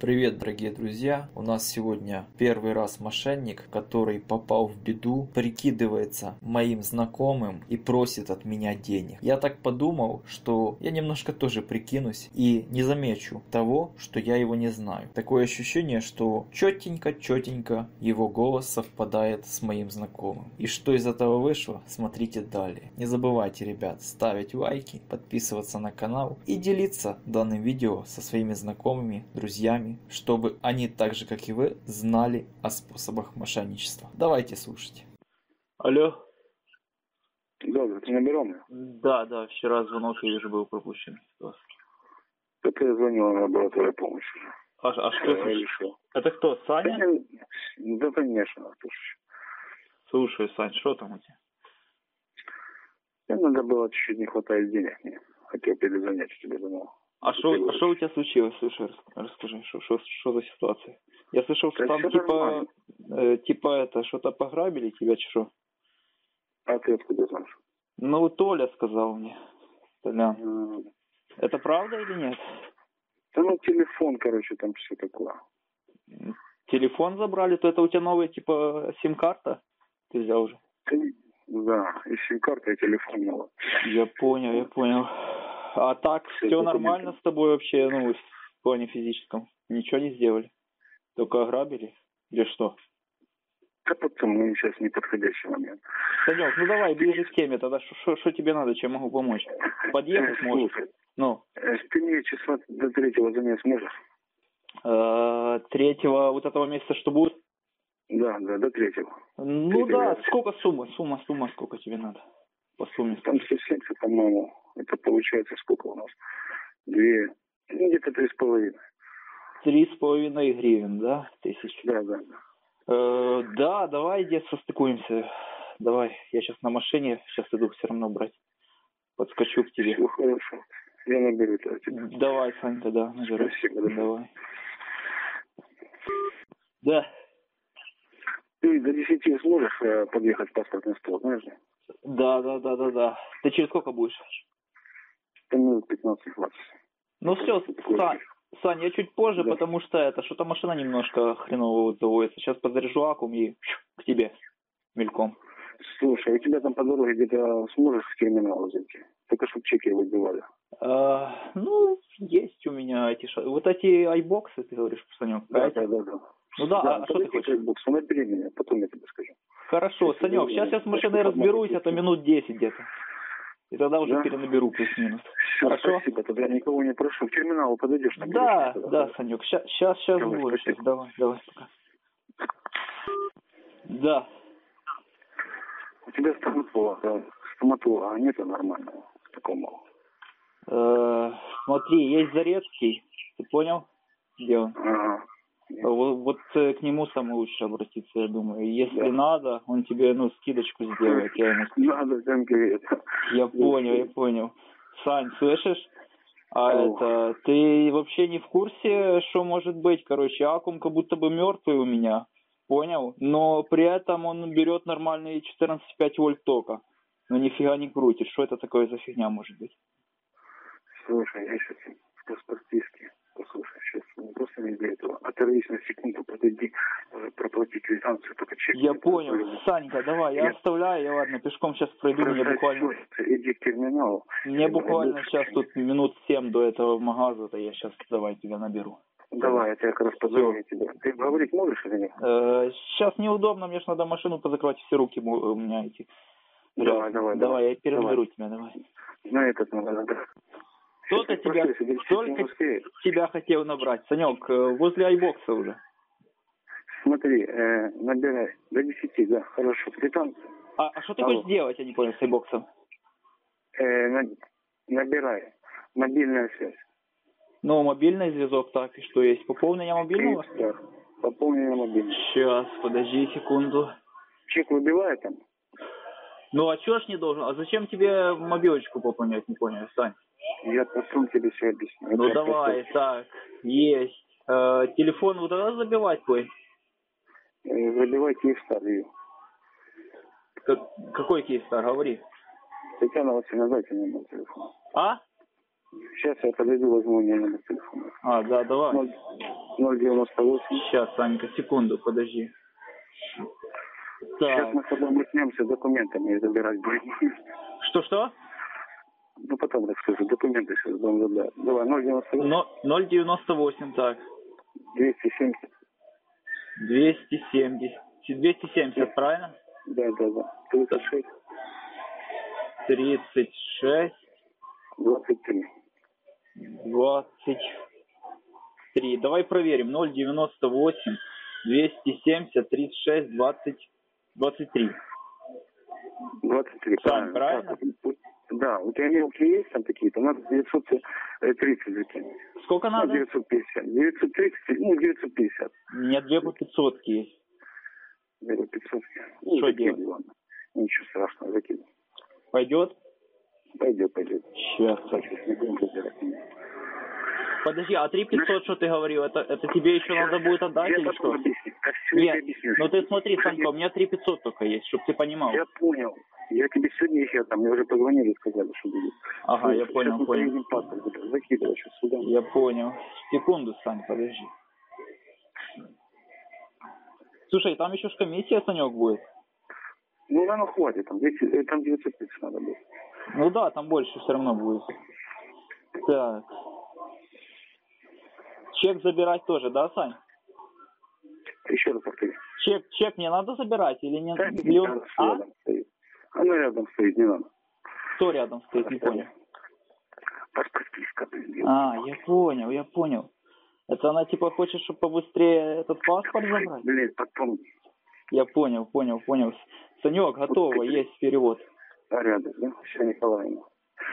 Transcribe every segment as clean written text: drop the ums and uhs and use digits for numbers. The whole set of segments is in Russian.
Привет, дорогие друзья! У нас сегодня первый раз мошенник, который попал в беду, прикидывается моим знакомым и просит от меня денег. Я так подумал, что я немножко тоже прикинусь и не замечу того, что я его не знаю. Такое ощущение, что четенько его голос совпадает с моим знакомым. И что из этого вышло, смотрите далее. Не забывайте, ребят, ставить лайки, подписываться на канал и делиться данным видео со своими знакомыми, друзьями, чтобы они так же, как и вы, знали о способах мошенничества. Давайте слушать. Алло. Да, ты набирал меня? Да, вчера звонок, я вижу, был пропущен. Так я звонил на лабораторию помощи. А что это? Решил. Это кто, Саня? Да, конечно, Слушай, Сань, что там у тебя? Мне надо было чуть-чуть, не хватает денег мне. Хотел перезвонить тебе, думал. А что у тебя случилось? Слушай, расскажи, что за ситуация? Я слышал, что там типа это, что-то пограбили тебя, что? А ты откуда знаешь? Ну, Толя сказал мне. Толя. Это правда или нет? Да ну, телефон, короче, там все такое. Телефон забрали? То это у тебя новая, типа, сим-карта? Ты взял уже? Да, и сим-карта, и телефон новый. Я понял. А так, все нормально с тобой вообще, ну, в плане физическом? Ничего не сделали? Только ограбили? Или что? Да потом, ну, сейчас неподходящий момент. Санек, ну давай, ближе к теме, тогда что тебе надо, чем могу помочь? Подъехать можешь? Ну. Ты мне числа до 3-го занять сможешь? 3-го вот этого месяца что будет? Да, до 3-го. Ну да, сколько сумма сколько тебе надо? По сумме. Там 170, по-моему. Это получается сколько у нас? Где-то 3,5. 3,5 гривен, да? Тысяч? Да. Да, давай, дед, состыкуемся. Давай, я сейчас на машине, сейчас иду все равно брать. Подскочу к тебе. Все хорошо. Я наберу тебя. Давай, Санька, да, наберу. Спасибо. Давай. Да. Ты до 10 сможешь подъехать в паспортный стол, знаешь? Да. Ты через сколько будешь? Минут 15-20. Ну все, Сань, я чуть позже, да. Потому что что-то машина немножко хреново заводится. Сейчас подзаряжу аккум и к тебе мельком. Слушай, у тебя там по дороге где-то сможешь в терминал зайти? Только чтобы чеки выбивали. Ну, есть у меня вот эти айбоксы, ты говоришь, Санек? Да. Ну да, а что ты хочешь? Айбокс, набери меня, потом я тебе скажу. Хорошо, Санек, сейчас я с машиной разберусь, это минут 10 где-то. И тогда уже перенаберу плюс-минус. Хорошо? Спасибо, тогда никого не прошу. В терминал подойдешь? Да, Санек, сейчас буду. Давай, пока. Да. У тебя стоматолога нет нормального, такого? Смотри, есть Зарецкий, ты понял? Где он? Ага. Вот к нему самое лучше обратиться, я думаю. Если надо, он тебе, скидочку сделает. Я ему скажу. Надо конкретно. Я понял. Сань, слышишь? Ты вообще не в курсе, что может быть? Короче, аккум как будто бы мертвый у меня. Понял? Но при этом он берет нормальные 14,5 вольт тока. Но нифига не крутит. Что это такое за фигня может быть? Слушай, я сейчас по-спортивски. Послушай, сейчас просто не для этого. Оторвись на секунду, подойди, проплати квитанцию, только чек. Я понял. Санька, давай, я оставляю, я ладно, пешком сейчас пройду, мне буквально... Иди к терминалу. Мне буквально сейчас тут минут 7 до этого магаза-то я сейчас, давай, тебя наберу. Давай, я тебя как раз позвоню тебе. Ты говорить можешь или нет? Сейчас неудобно, мне же надо машину позакрывать, все руки у меня эти. Давай, я перенаберу тебя, давай. На этот надо. Кто-то тебя хотел набрать. Санек, возле айбокса уже. Смотри, набирай. До 10, да, хорошо. Квитанцию. А что ты хочешь делать, я не понял, с айбоксом? Набирай. Мобильная связь. Ну, мобильный зв'язок, так, и что есть? Пополнение мобильного? Да, пополнение мобильного. Сейчас, подожди секунду. Чек выбивает там? Ну, а чё ж не должен? А зачем тебе мобилочку пополнять, не понял, Сань? Я потом тебе все объясню. Ну, давай, так, есть. Телефон вот тогда забивать твой? Забивай Киевстар ее. Какой Киевстар, говори. Татьяна Васильевна, дайте мне мой телефон. А? Сейчас я подойду, возьму у меня номер телефона. А, да, давай. 098. Сейчас, Санька, секунду, подожди. Сейчас Так. мы с тобой мутнемся документами и забирать будем. Что-что? Ну, потом расскажу. Документы сейчас будем забирать. Давай, 098. 098, так. 270. 270, правильно? Да. 36. 36. 23. 23. Давай проверим. 098 270 36 20 23. 23, Сань, правильно? Да, у тебя мелкие есть там какие-то? Надо 930 закинуть. Сколько надо? 950. 930, 950. У меня 2 по 500 есть. 2 по 500. Что делать? Ладно. Ничего страшного, закинь. Пойдет? Пойдет. Сейчас. Не будем разбирать. Подожди, а 3500, что ты говорил, это тебе еще надо будет отдать я или что? Объясню. Нет, ну ты смотри, Санька, у меня 3500 только есть, чтобы ты понимал. Я понял. Я тебе сегодня еще там, мне уже позвонили и сказали, что будет. Ага, я Сейчас понял. мы поедем паспорт, закидывай сейчас сюда. Я понял. Секунду, Сань, подожди. Слушай, там еще ж комиссия, Санек, будет. Ну, наверное, хватит. Там 930 надо будет. Ну да, там больше все равно будет. Так. Чек забирать тоже, да, Сань? Еще раз повтори. Чек мне надо забирать или не? Да, Или он... рядом стоит. Она рядом стоит, не надо. Кто рядом стоит, не понял. Паспортистка. А, я понял. Это она типа хочет, чтобы побыстрее этот паспорт забрать? Блин, потом. Я понял. Санек, готово, есть перевод. А рядом, да? Все, Николаевна.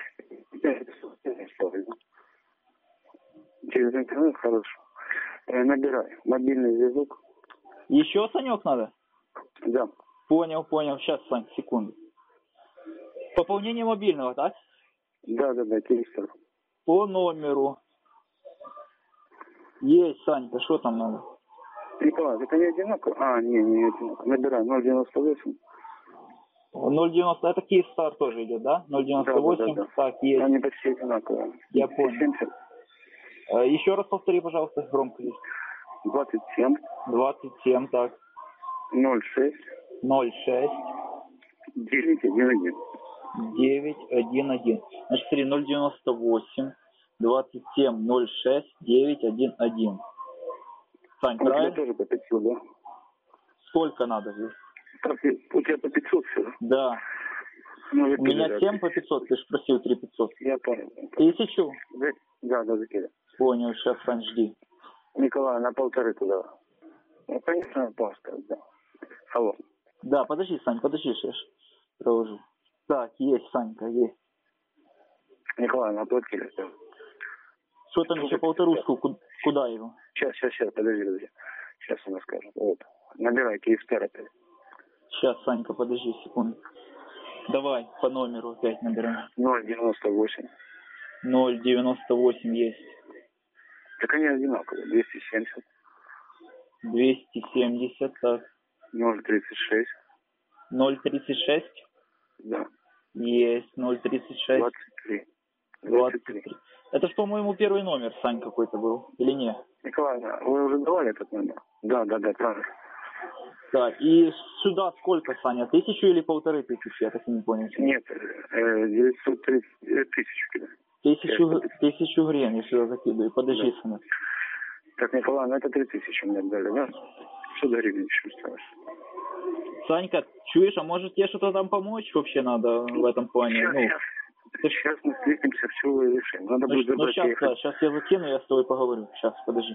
Через интернет хорошо. Набирай. Мобильный зв'язок. Еще, Санек, надо? Да. Понял. Сейчас, Сань, секунду. Пополнение мобильного, так? Да, телевизор. По номеру. Есть, Санька, что там надо? Николай, это не одинаково? А, не одинаково. Набирай 098. 0,90, это Киевстар тоже идет, да? 0,98, Да. так, есть. Они почти одинаковые. Я понял. 70. Еще раз повтори, пожалуйста, громко есть. 27. 27, так. 06. 06. 911. 911. Значит, смотри, 0,98, 27, 06, 911. Сань, У тебя правильно? тоже по 500, да? Сколько надо здесь? У тебя по 500 все? Да. Ну, У меня 7 по 500, ты же просил 3 500. Я понял. 1000? Да, закидывай. Понял, сейчас, Сань, жди. Николай, на 1,5 туда. Ну, конечно, на паспорт, да. Алло. Да, подожди, Сань, сейчас провожу. Так, есть, Санька, есть. Николай, на оплатили. Что там еще полторушку, куда его? Сейчас, подожди. Сейчас она скажет. Вот. Набирай Киевстар опять. Сейчас, Санька, подожди секунду. Давай, по номеру опять набираем. 098. 098 есть. Так они одинаковые. 270. 270, так. 036. 036? Да. Есть, 036. 23. Это ж, по-моему, первый номер, Сань, какой-то был, или нет? Николай, вы уже давали этот номер? Да, правильно. Так, и сюда сколько, Саня, 1000 или 1500? Я так и не понял. Нет, 930 тысяч. 1000 гривен я сюда закидываю. Подожди, Да. Саня. Так, Николай, это 3000 мне дали, да? Что до гривен еще осталось? Санька, чуешь, а может тебе что-то там помочь вообще надо в этом плане? Сейчас мы встретимся, все решим. Надо будет забрать. Сейчас я закину, я с тобой поговорю. Сейчас, подожди.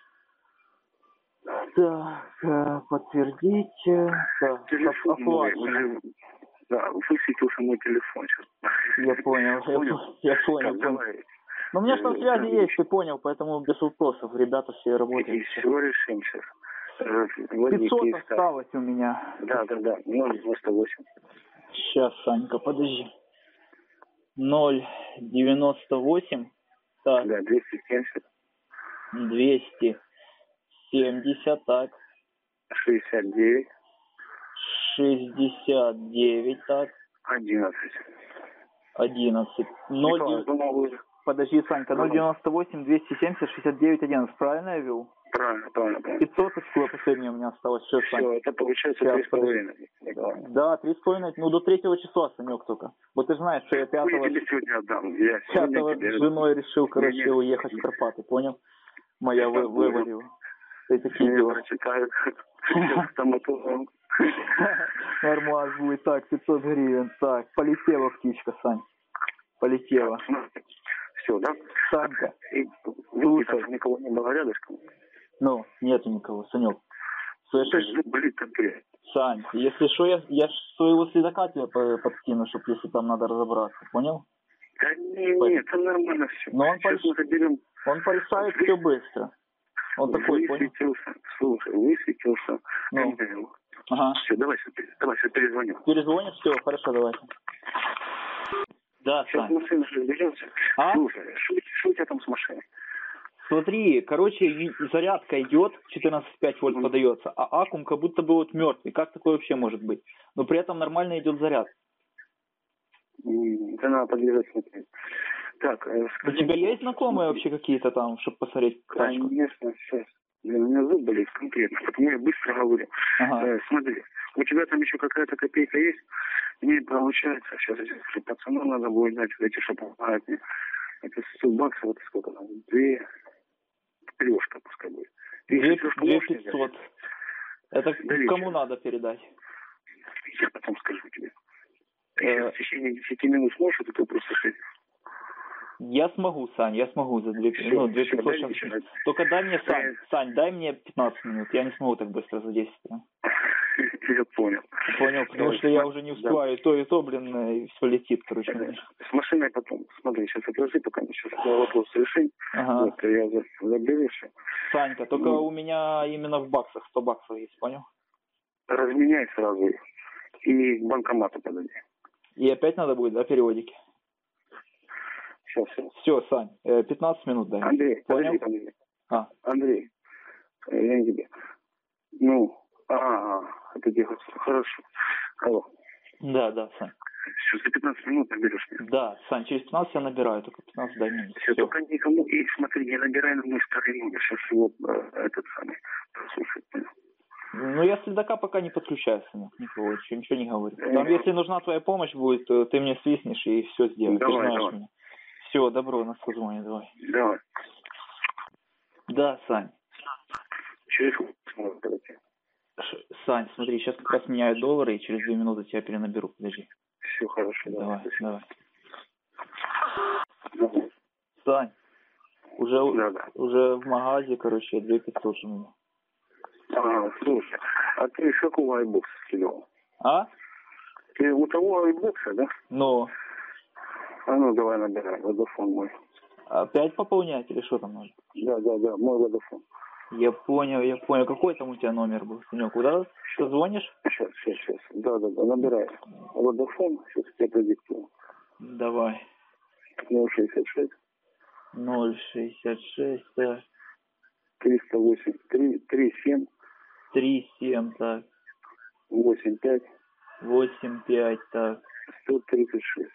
Так, подтвердить. Так, телефон оплачено. Да, высветился мой телефон сейчас. Я понял. Давай. Ну, у меня же там связи есть, ты понял, поэтому без вопросов. Ребята все работают. И все решим сейчас. 500 осталось у меня. Да, 098. Сейчас, Санька, подожди. 098. Так. Да, 270. 270, так. 69. 69, так. 11. 11. Подожди, Санька, 098 270 69 11, правильно я ввел? Правильно, правильно, правильно. 500 очков последнее у меня осталось. Все, Сань. Все, это получается Сейчас, 3,5. Да, 3,5, ну до 3 числа, Санек, только. Вот ты же знаешь, что я 5 Я тебе сегодня отдам. Я сегодня тебе... с женой решил, короче, Нет, уехать в Карпаты, понял? Моя вывалила. Ты такие я дела. прочитаю, стоматологом. Нормально будет. Так, 500 гривен. Так, полетела птичка, Сань. Полетела. Все, да? Санька. Слушай. Никого не было рядышком? Ну, нету никого, Санек. Слышишь? Блин, конкретно. Сань, если что, я своего следака тебе подкину, чтобы если там надо разобраться, понял? Да нет, это нормально все. Но Сейчас мы заберем... Он порешает все быстро. Он такой, понял? Высветился. Слушай, высветился. Ну. Ага. Все, давай сейчас перезвоню. Перезвонишь? Все, хорошо, давай. Да, сейчас Сань. машина разберется. А? Слушай, что у тебя там с машиной? Смотри, короче, зарядка идет, 14,5 вольт подается, а аккум как будто бы вот мертвый. Как такое вообще может быть? Но при этом нормально идет заряд. Это надо подъезжать смотреть. Так, у тебя есть знакомые вообще какие-то там, чтобы посмотреть тачку? Конечно, сейчас. Блин, у меня зуб болит конкретно, потому я быстро говорю. Ага. Смотри, у тебя там еще какая-то копейка есть? Мне получается, сейчас я скажу, пацану надо будет дать, эти, чтобы помогать мне. Это 100 баксов, вот сколько там? 2 трешка пускай будет. 2500. Это да кому надо передать? Я потом скажу тебе. Ты сейчас в течение 10 минут сможешь этот вопрос решить? Я смогу, Сань, я смогу за 2500. Только дай мне, Сань, дай мне 15 минут. Я не смогу так быстро за 10 минут. Я понял. Понял, потому что я уже не успеваю. И то, блин, все летит, короче. С машиной потом. Смотри, сейчас отложи, пока мы сейчас вопрос решим. Ага. Вот, я заберу все. Санька, только у меня именно в баксах 100 баксов есть, понял? Разменяй сразу их. И к банкомату подойди. И опять надо будет, да, переводики? Сейчас. Все, Сань, 15 минут дай. Андрей, понял? Подожди. А. Андрей, я не тебе. Ну, это тихо. Хорошо. Алло. Да, Сань. Все, за 15 минут наберешь меня. Да, Сань, через 15 я набираю, только 15 дай минут. Все, только никому. И смотри, не набирай на мой старый номер. Сейчас его этот самый прослушать, понял? Ну, я следака пока не подключаю, Санек, никого, ничего не говорю. Там, если нужна твоя помощь будет, то ты мне свистнешь и все сделаешь. Давай, ты знаешь давай. Меня. Все, добро, на созвоне, давай. Давай. Да, Сань. Через сколько подойти? Сань, смотри, сейчас как раз меняют доллары, и через 2 минуты тебя перенаберу, подожди. Все хорошо, давай. Давай. Сань, уже в магазе, короче, 2500 у меня. Слушай, а ты с какого айбокса скидывал? А? Ты у того айбокса, да? Ну. Ну, давай набирай, водофон мой. Опять пополнять или что там нужно? Да, мой водофон. Я понял. Какой там у тебя номер был, Санек? Куда ты звонишь? Сейчас. Да, набирай. Водофон, сейчас я продиктую. Давай. 066. 066, так. 308, 37. 37, так. 85. 85, так. 136.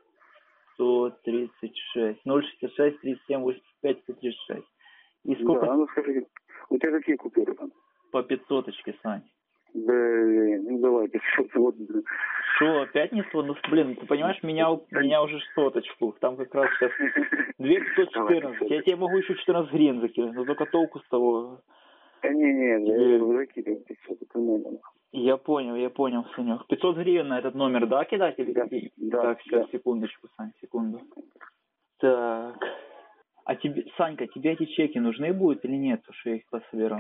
136. 066, 37, 85, 136. И сколько? Да, ну скажи, у тебя какие купюры там? По 500-очке, Сань. Блин, ну давай 500. Вот. Что, опять не 100? Ну, блин, ты понимаешь, меня уже 100-очку. Там как раз сейчас 2514. Я тебе могу еще 14 гривен закинуть, но только толку с того. Не, закидывай 500, это номер. Я понял, Санек. 500 гривен на этот номер, да, кидать? Да. Так, сейчас, секундочку, Сань, секунду. Так. А тебе, Санька, тебе эти чеки нужны будут или нет, потому что я их пособирал?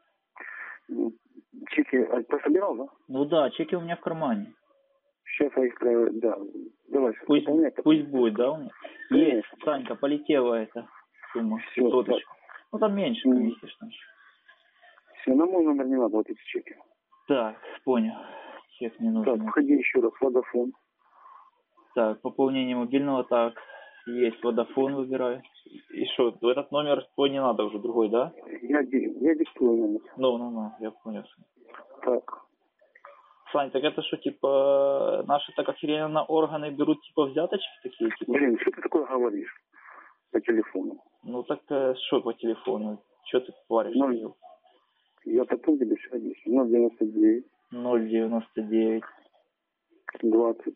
Чеки пособирал, да? Ну да, чеки у меня в кармане. Сейчас я их, да. Давай, пусть будет, да, у меня? Есть, Санька, полетела эта сумма, 500. Ну там меньше, комиссия, что ли. Все, на мой номер не надо вот эти чеки. Так, понял. Чек не нужен. Так, входи еще раз, водофон. Так, пополнение мобильного, так, есть, водофон выбираю. И что, этот номер твой не надо уже, другой, да? Я диктую номер. Ну, я понял. Так. Сань, так это что, типа, наши так охеренно органы берут, типа, взяточки такие? Типа? Блин, что ты такое говоришь? по телефону. Ну так что по телефону? Что ты творишь? Ну, я такой тебе все объясню. 099. 099 20.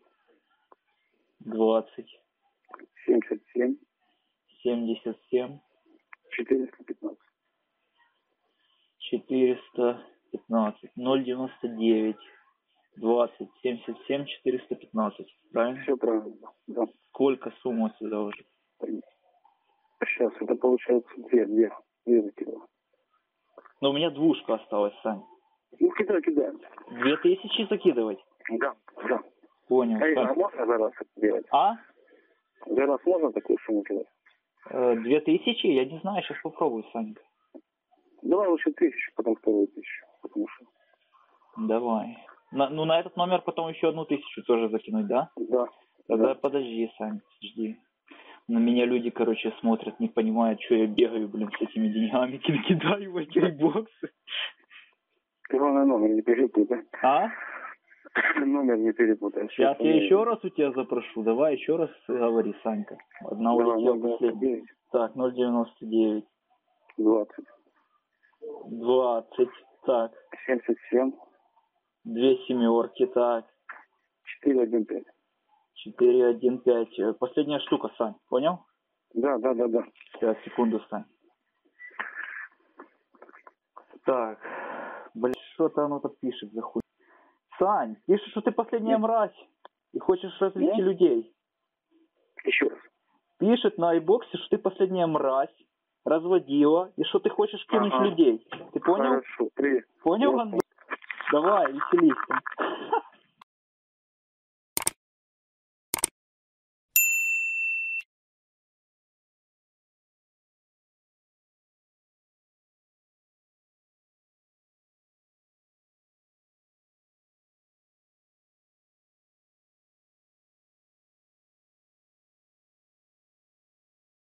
20 77. 77 415. 415 099 20 77 415. Правильно? Все правильно, да. Сколько сумма сюда уже? Сейчас это получается две закидываю. Но у меня двушка осталась, Сань. Ну, кидай. 2000 закидывать? Да. Понял. А можно за раз это делать? А? За раз можно такую сумму кидать? 2000? Я не знаю, сейчас попробую, Саня. Давай лучше 1000, потом 2000. Потому что... Давай. На этот номер потом еще 1000 тоже закинуть, да? Да. Тогда подожди, Сань, жди. На меня люди, короче, смотрят, не понимают, что я бегаю, блин, с этими деньгами, кидаю в эти боксы. Главное, номер не перепутай. А? Номер не перепутай. Сейчас я еще раз у тебя запрошу. Давай еще раз говори, Санька. Одна улетела последняя. Так, 099. 20. 20. Так. 77. 2 семерки, так. 415. 415. Последняя штука, Сань. Понял? Да. Сейчас, секунду, Сань. Так. Блин, что-то оно тут пишет за хуй. Сань, пишет, что ты последняя мразь. И хочешь развести людей. Еще раз. Пишет на айбоксе, что ты последняя мразь, разводила, и что ты хочешь кинуть людей. Ты понял? Хорошо, привет. Понял, Гандон? Давай, веселись.